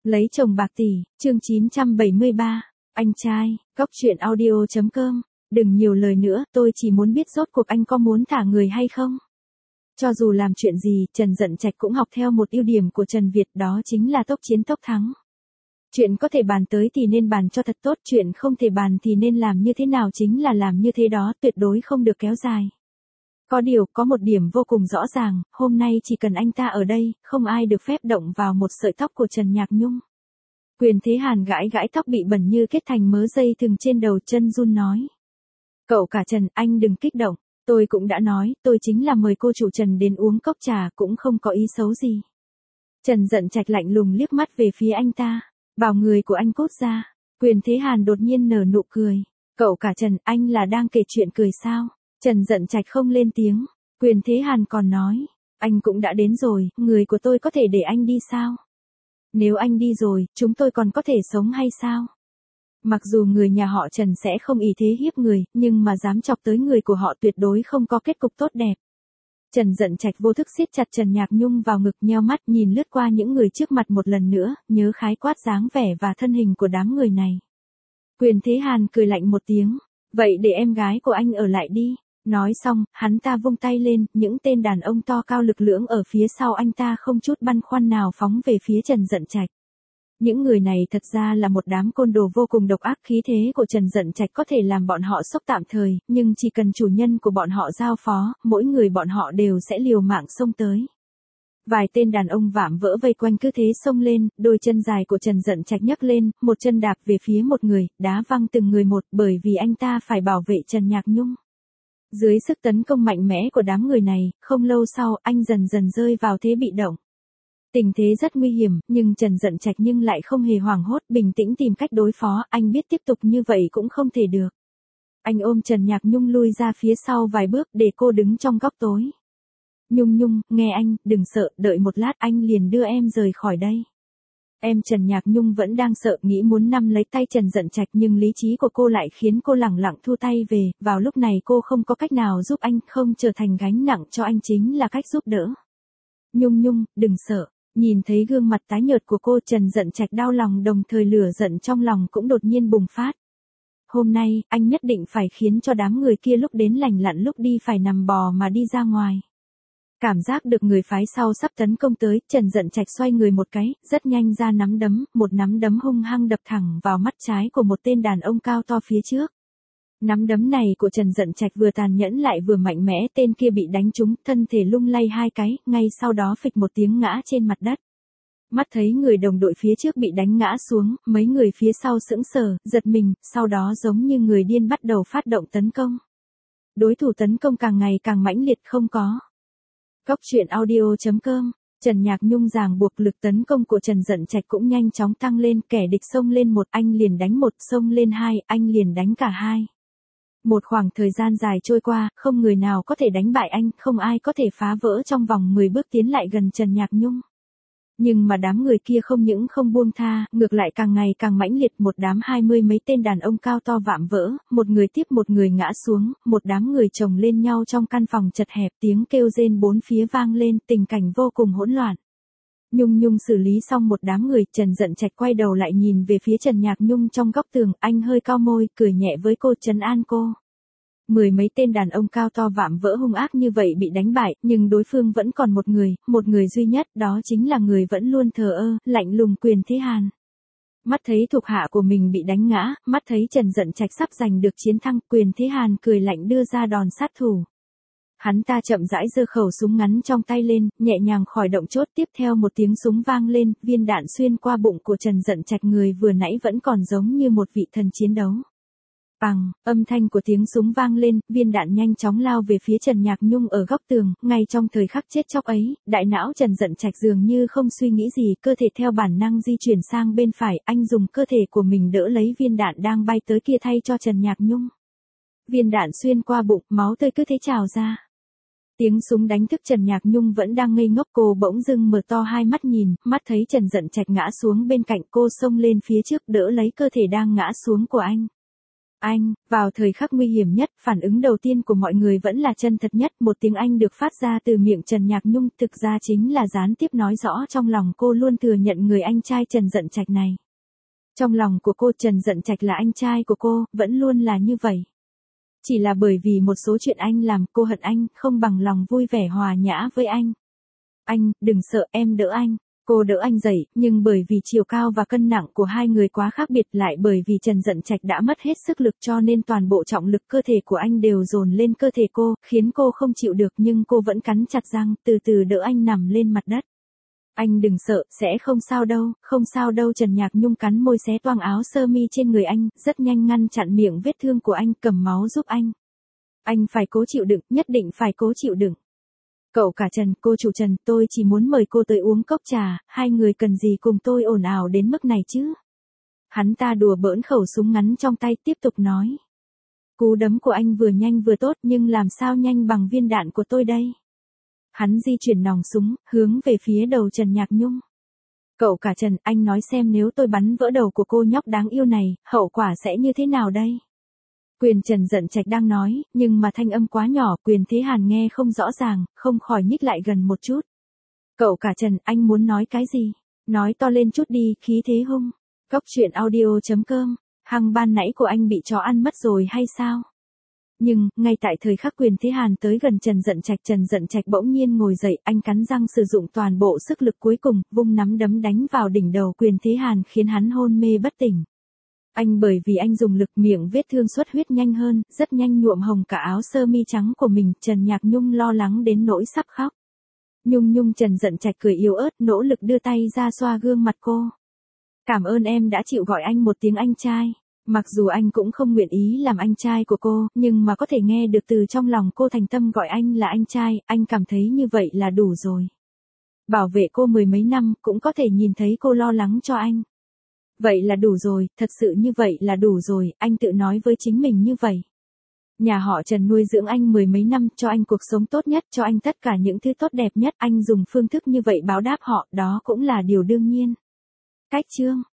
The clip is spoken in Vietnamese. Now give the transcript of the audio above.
Lấy chồng bạc tỷ, chương 973, anh trai, góc truyện audio.com, đừng nhiều lời nữa, tôi chỉ muốn biết rốt cuộc anh có muốn thả người hay không. Cho dù làm chuyện gì, Trần Dận Trạch cũng học theo một ưu điểm của Trần Việt, đó chính là tốc chiến tốc thắng. Chuyện có thể bàn tới thì nên bàn cho thật tốt, chuyện không thể bàn thì nên làm như thế nào chính là làm như thế đó, tuyệt đối không được kéo dài. Có điều, có một điểm vô cùng rõ ràng, hôm nay chỉ cần anh ta ở đây, không ai được phép động vào một sợi tóc của Trần Nhạc Nhung. Quyền Thế Hàn gãi gãi tóc bị bẩn như kết thành mớ dây thừng trên đầu, chân run nói. Cậu cả Trần, anh đừng kích động, tôi cũng đã nói, tôi chính là mời cô chủ Trần đến uống cốc trà, cũng không có ý xấu gì. Trần Dận Trạch lạnh lùng liếc mắt về phía anh ta, bảo người của anh cút ra. Quyền Thế Hàn đột nhiên nở nụ cười. Cậu cả Trần, anh là đang kể chuyện cười sao? Trần Dận Trạch không lên tiếng. Quyền Thế Hàn còn nói, anh cũng đã đến rồi, người của tôi có thể để anh đi sao? Nếu anh đi rồi, chúng tôi còn có thể sống hay sao? Mặc dù người nhà họ Trần sẽ không ý thế hiếp người, nhưng mà dám chọc tới người của họ tuyệt đối không có kết cục tốt đẹp. Trần Dận Trạch vô thức siết chặt Trần Nhạc Nhung vào ngực, nheo mắt nhìn lướt qua những người trước mặt một lần nữa, nhớ khái quát dáng vẻ và thân hình của đám người này. Quyền Thế Hàn cười lạnh một tiếng, vậy để em gái của anh ở lại đi. Nói xong, hắn ta vung tay lên, những tên đàn ông to cao lực lưỡng ở phía sau anh ta không chút băn khoăn nào phóng về phía Trần Dận Trạch. Những người này thật ra là một đám côn đồ vô cùng độc ác, khí thế của Trần Dận Trạch có thể làm bọn họ sốc tạm thời, nhưng chỉ cần chủ nhân của bọn họ giao phó, mỗi người bọn họ đều sẽ liều mạng xông tới. Vài tên đàn ông vạm vỡ vây quanh cứ thế xông lên, đôi chân dài của Trần Dận Trạch nhấc lên, một chân đạp về phía một người, đá văng từng người một, bởi vì anh ta phải bảo vệ Trần Nhạc Nhung. Dưới sức tấn công mạnh mẽ của đám người này, không lâu sau, anh dần dần rơi vào thế bị động. Tình thế rất nguy hiểm, nhưng Trần Dận Trạch nhưng lại không hề hoảng hốt, bình tĩnh tìm cách đối phó, anh biết tiếp tục như vậy cũng không thể được. Anh ôm Trần Nhạc Nhung lui ra phía sau vài bước để cô đứng trong góc tối. Nhung Nhung, nghe anh, đừng sợ, đợi một lát anh liền đưa em rời khỏi đây. Em Trần Nhạc Nhung vẫn đang sợ, nghĩ muốn nắm lấy tay Trần Dận Trạch nhưng lý trí của cô lại khiến cô lẳng lặng thu tay về, vào lúc này cô không có cách nào giúp anh, không trở thành gánh nặng cho anh chính là cách giúp đỡ. Nhung Nhung, đừng sợ. Nhìn thấy gương mặt tái nhợt của cô, Trần Dận Trạch đau lòng, đồng thời lửa giận trong lòng cũng đột nhiên bùng phát. Hôm nay, anh nhất định phải khiến cho đám người kia lúc đến lành lặn lúc đi phải nằm bò mà đi ra ngoài. Cảm giác được người phái sau sắp tấn công tới, Trần Dận Trạch xoay người một cái, rất nhanh ra nắm đấm, một nắm đấm hung hăng đập thẳng vào mắt trái của một tên đàn ông cao to phía trước. Nắm đấm này của Trần Dận Trạch vừa tàn nhẫn lại vừa mạnh mẽ, tên kia bị đánh trúng, thân thể lung lay hai cái, ngay sau đó phịch một tiếng ngã trên mặt đất. Mắt thấy người đồng đội phía trước bị đánh ngã xuống, mấy người phía sau sững sờ, giật mình, sau đó giống như người điên bắt đầu phát động tấn công. Đối thủ tấn công càng ngày càng mãnh liệt, không có. Góc truyện audio.com, Trần Nhạc Nhung ràng buộc, lực tấn công của Trần Dận Trạch cũng nhanh chóng tăng lên, kẻ địch xông lên một, anh liền đánh một, xông lên hai, anh liền đánh cả hai. Một khoảng thời gian dài trôi qua, không người nào có thể đánh bại anh, không ai có thể phá vỡ trong vòng 10 bước tiến lại gần Trần Nhạc Nhung. Nhưng mà đám người kia không những không buông tha, ngược lại càng ngày càng mãnh liệt, một đám 20 mấy tên đàn ông cao to vạm vỡ, một người tiếp một người ngã xuống, một đám người chồng lên nhau trong căn phòng chật hẹp, tiếng kêu rên bốn phía vang lên, tình cảnh vô cùng hỗn loạn. Nhung Nhung xử lý xong một đám người, Trần Dận Trạch quay đầu lại nhìn về phía Trần Nhạc Nhung trong góc tường, anh hơi cau môi, cười nhẹ với cô, trấn an cô. Mười mấy tên đàn ông cao to vạm vỡ hung ác như vậy bị đánh bại, nhưng đối phương vẫn còn một người duy nhất, đó chính là người vẫn luôn thờ ơ, lạnh lùng Quyền Thế Hàn. Mắt thấy thuộc hạ của mình bị đánh ngã, mắt thấy Trần Dận Trạch sắp giành được chiến thắng, Quyền Thế Hàn cười lạnh đưa ra đòn sát thủ. Hắn ta chậm rãi giơ khẩu súng ngắn trong tay lên, nhẹ nhàng khởi động chốt, tiếp theo một tiếng súng vang lên, viên đạn xuyên qua bụng của Trần Dận Trạch, người vừa nãy vẫn còn giống như một vị thần chiến đấu. Bằng, âm thanh của tiếng súng vang lên, viên đạn nhanh chóng lao về phía Trần Nhạc Nhung ở góc tường, ngay trong thời khắc chết chóc ấy, đại não Trần Dận Trạch dường như không suy nghĩ gì, cơ thể theo bản năng di chuyển sang bên phải, anh dùng cơ thể của mình đỡ lấy viên đạn đang bay tới kia thay cho Trần Nhạc Nhung. Viên đạn xuyên qua bụng, máu tươi cứ thế trào ra. Tiếng súng đánh thức Trần Nhạc Nhung vẫn đang ngây ngốc, cô bỗng dưng mở to hai mắt nhìn, mắt thấy Trần Dận Trạch ngã xuống bên cạnh, cô xông lên phía trước đỡ lấy cơ thể đang ngã xuống của anh. Anh, vào thời khắc nguy hiểm nhất, phản ứng đầu tiên của mọi người vẫn là chân thật nhất, một tiếng Anh được phát ra từ miệng Trần Nhạc Nhung, thực ra chính là gián tiếp nói rõ trong lòng cô luôn thừa nhận người anh trai Trần Dận Trạch này. Trong lòng của cô Trần Dận Trạch là anh trai của cô, vẫn luôn là như vậy. Chỉ là bởi vì một số chuyện anh làm, cô hận anh, không bằng lòng vui vẻ hòa nhã với anh. Anh, đừng sợ, em đỡ anh. Cô đỡ anh dậy, nhưng bởi vì chiều cao và cân nặng của hai người quá khác biệt, lại bởi vì Trần Dận Trạch đã mất hết sức lực cho nên toàn bộ trọng lực cơ thể của anh đều dồn lên cơ thể cô, khiến cô không chịu được, nhưng cô vẫn cắn chặt răng, từ từ đỡ anh nằm lên mặt đất. Anh đừng sợ, sẽ không sao đâu, không sao đâu. Trần Nhạc Nhung cắn môi xé toang áo sơ mi trên người anh, rất nhanh ngăn chặn miệng vết thương của anh, cầm máu giúp anh. Anh phải cố chịu đựng, nhất định phải cố chịu đựng. Cậu cả Trần, cô chủ Trần, tôi chỉ muốn mời cô tới uống cốc trà, hai người cần gì cùng tôi ồn ào đến mức này chứ? Hắn ta đùa bỡn khẩu súng ngắn trong tay, tiếp tục nói. Cú đấm của anh vừa nhanh vừa tốt, nhưng làm sao nhanh bằng viên đạn của tôi đây? Hắn di chuyển nòng súng, hướng về phía đầu Trần Nhạc Nhung. Cậu cả Trần, anh nói xem nếu tôi bắn vỡ đầu của cô nhóc đáng yêu này, hậu quả sẽ như thế nào đây? Quyền Trần Dận Trạch đang nói, nhưng mà thanh âm quá nhỏ, Quyền Thế Hàn nghe không rõ ràng, không khỏi nhích lại gần một chút. Cậu cả Trần, anh muốn nói cái gì? Nói to lên chút đi, khí thế hung. Cốc truyện audio.com, hằng ban nãy của anh bị chó ăn mất rồi hay sao? Nhưng, ngay tại thời khắc Quyền Thế Hàn tới gần Trần Dận Trạch bỗng nhiên ngồi dậy, anh cắn răng sử dụng toàn bộ sức lực cuối cùng, vung nắm đấm đánh vào đỉnh đầu Quyền Thế Hàn khiến hắn hôn mê bất tỉnh. Anh bởi vì anh dùng lực, miệng vết thương xuất huyết nhanh hơn, rất nhanh nhuộm hồng cả áo sơ mi trắng của mình, Trần Nhạc Nhung lo lắng đến nỗi sắp khóc. Nhung, Trần Dận Trạch cười yếu ớt, nỗ lực đưa tay ra xoa gương mặt cô. Cảm ơn em đã chịu gọi anh một tiếng anh trai. Mặc dù anh cũng không nguyện ý làm anh trai của cô, nhưng mà có thể nghe được từ trong lòng cô thành tâm gọi anh là anh trai, anh cảm thấy như vậy là đủ rồi. Bảo vệ cô mười mấy năm, cũng có thể nhìn thấy cô lo lắng cho anh. Vậy là đủ rồi, thật sự như vậy là đủ rồi, anh tự nói với chính mình như vậy. Nhà họ Trần nuôi dưỡng anh mười mấy năm, cho anh cuộc sống tốt nhất, cho anh tất cả những thứ tốt đẹp nhất, anh dùng phương thức như vậy báo đáp họ, đó cũng là điều đương nhiên. Cách chương